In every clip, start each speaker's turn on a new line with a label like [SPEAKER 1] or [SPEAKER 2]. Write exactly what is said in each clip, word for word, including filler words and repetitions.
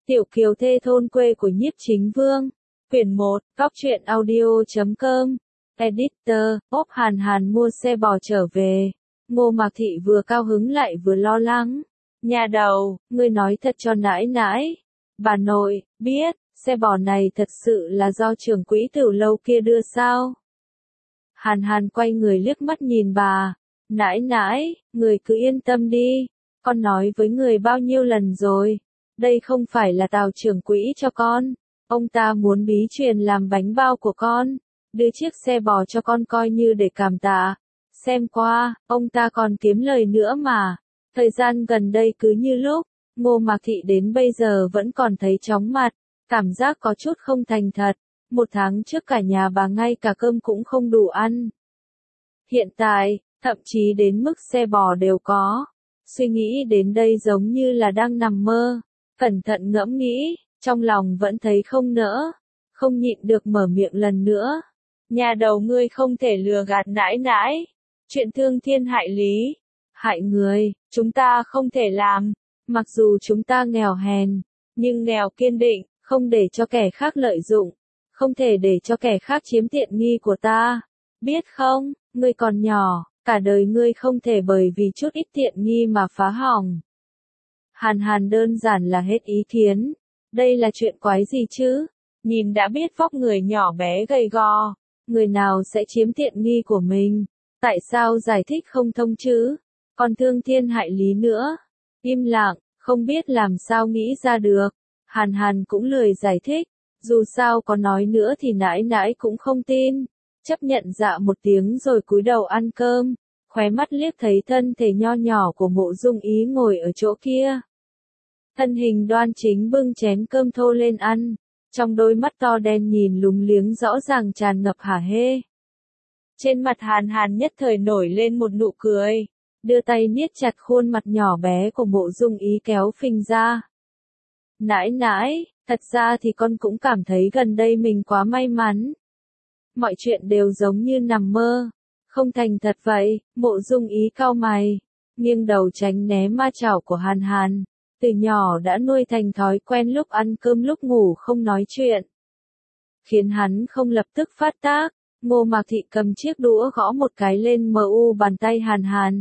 [SPEAKER 1] Tiểu kiều thê thôn quê của Nhiếp Chính Vương. Quyển một, góc truyện audio chấm com. Editor, ốp Hàn Hàn mua xe bò trở về. Ngô Mạc Thị vừa cao hứng lại vừa lo lắng. Nhà đầu, ngươi nói thật cho nãi nãi. Bà nội, biết, xe bò này thật sự là do trưởng quỹ Tửu Lâu kia đưa sao? Hàn Hàn quay người liếc mắt nhìn bà. Nãi nãi, người cứ yên tâm đi. Con nói với người bao nhiêu lần rồi. Đây không phải là Tào trưởng quỹ cho con. Ông ta muốn bí truyền làm bánh bao của con. Đưa chiếc xe bò cho con coi như để cảm tạ. Xem qua, ông ta còn kiếm lời nữa mà. Thời gian gần đây cứ như lúc, Ngô Mạc Thị đến bây giờ vẫn còn thấy chóng mặt. Cảm giác có chút không thành thật. Một tháng trước cả nhà bà ngay cả cơm cũng không đủ ăn. Hiện tại, thậm chí đến mức xe bò đều có. Suy nghĩ đến đây giống như là đang nằm mơ. Cẩn thận ngẫm nghĩ, trong lòng vẫn thấy không nỡ. Không nhịn được mở miệng lần nữa. Nhà đầu ngươi không thể lừa gạt nãi nãi. Chuyện thương thiên hại lý. Hại người, chúng ta không thể làm. Mặc dù chúng ta nghèo hèn, nhưng nghèo kiên định, không để cho kẻ khác lợi dụng. Không thể để cho kẻ khác chiếm tiện nghi của ta. Biết không, ngươi còn nhỏ, cả đời ngươi không thể bởi vì chút ít tiện nghi mà phá hỏng. Hàn Hàn đơn giản là hết ý kiến. Đây là chuyện quái gì chứ? Nhìn đã biết vóc người nhỏ bé gầy gò. Người nào sẽ chiếm tiện nghi của mình? Tại sao giải thích không thông chứ? Còn thương thiên hại lý nữa. Im lặng, không biết làm sao nghĩ ra được. Hàn Hàn cũng lười giải thích. Dù sao có nói nữa thì nãi nãi cũng không tin. Chấp nhận dạ một tiếng rồi cúi đầu ăn cơm. Khóe mắt liếc thấy thân thể nho nhỏ của Mộ Dung Ý ngồi ở chỗ kia. Thân hình đoan chính bưng chén cơm thô lên ăn. Trong đôi mắt to đen nhìn lúng liếng rõ ràng tràn ngập hả hê. Trên mặt Hàn Hàn nhất thời nổi lên một nụ cười. Đưa tay niết chặt khuôn mặt nhỏ bé của Mộ Dung Ý kéo phình ra. Nãi nãi, thật ra thì con cũng cảm thấy gần đây mình quá may mắn. Mọi chuyện đều giống như nằm mơ. Không thành thật vậy. Mộ Dung Ý cau mày, nghiêng đầu tránh né ma chảo của Hàn Hàn. Từ nhỏ đã nuôi thành thói quen lúc ăn cơm lúc ngủ không nói chuyện. Khiến hắn không lập tức phát tác. Ngô Mạc Thị cầm chiếc đũa gõ một cái lên mờ u bàn tay Hàn Hàn.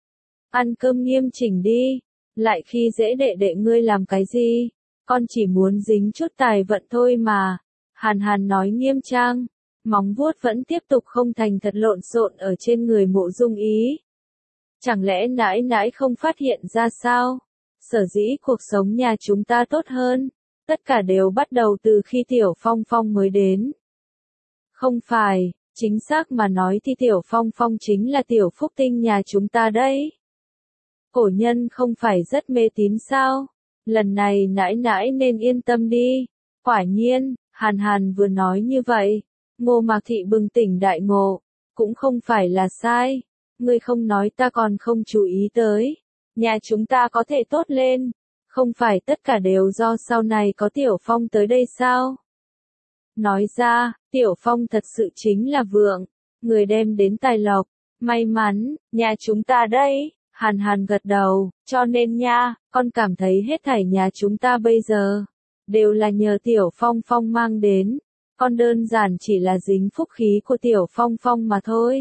[SPEAKER 1] Ăn cơm nghiêm chỉnh đi. Lại khi dễ đệ đệ ngươi làm cái gì? Con chỉ muốn dính chút tài vận thôi mà. Hàn Hàn nói nghiêm trang. Móng vuốt vẫn tiếp tục không thành thật lộn xộn ở trên người Mộ Dung Ý. Chẳng lẽ nãi nãi không phát hiện ra sao? Sở dĩ cuộc sống nhà chúng ta tốt hơn. Tất cả đều bắt đầu từ khi Tiểu Phong Phong mới đến. Không phải, chính xác mà nói thì Tiểu Phong Phong chính là Tiểu Phúc Tinh nhà chúng ta đấy. Cổ nhân không phải rất mê tín sao? Lần này nãi nãi nên yên tâm đi. Quả nhiên, Hàn Hàn vừa nói như vậy. Ngô Mạc Thị bừng tỉnh đại ngộ. Cũng không phải là sai. Ngươi không nói ta còn không chú ý tới. Nhà chúng ta có thể tốt lên. Không phải tất cả đều do sau này có Tiểu Phong tới đây sao? Nói ra, Tiểu Phong thật sự chính là vượng. Người đem đến tài lộc. May mắn, nhà chúng ta đây. Hàn Hàn gật đầu. Cho nên nha, con cảm thấy hết thảy nhà chúng ta bây giờ. Đều là nhờ Tiểu Phong Phong mang đến. Con đơn giản chỉ là dính phúc khí của Tiểu Phong Phong mà thôi.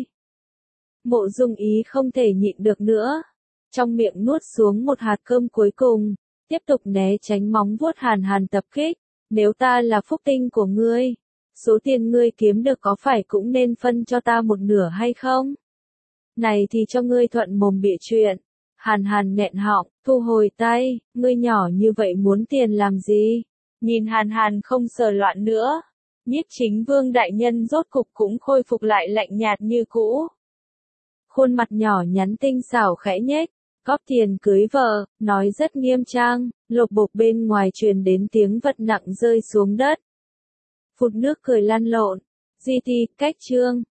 [SPEAKER 1] Mộ Dung Ý không thể nhịn được nữa. Trong miệng nuốt xuống một hạt cơm cuối cùng. Tiếp tục né tránh móng vuốt Hàn Hàn tập kích. Nếu ta là phúc tinh của ngươi, số tiền ngươi kiếm được có phải cũng nên phân cho ta một nửa hay không? Này thì cho ngươi thuận mồm bịa chuyện. Hàn Hàn nghẹn họng, thu hồi tay. Ngươi nhỏ như vậy muốn tiền làm gì? Nhìn Hàn Hàn không sờ loạn nữa. Nhiếp Chính Vương đại nhân rốt cục cũng khôi phục lại lạnh nhạt như cũ. Khuôn mặt nhỏ nhắn tinh xảo khẽ nhếch. Góp tiền cưới vợ, nói rất nghiêm trang. Lộc bộc bên ngoài truyền đến tiếng vật nặng rơi xuống đất. Phụt nước cười lăn lộn. Di ti, cách chương.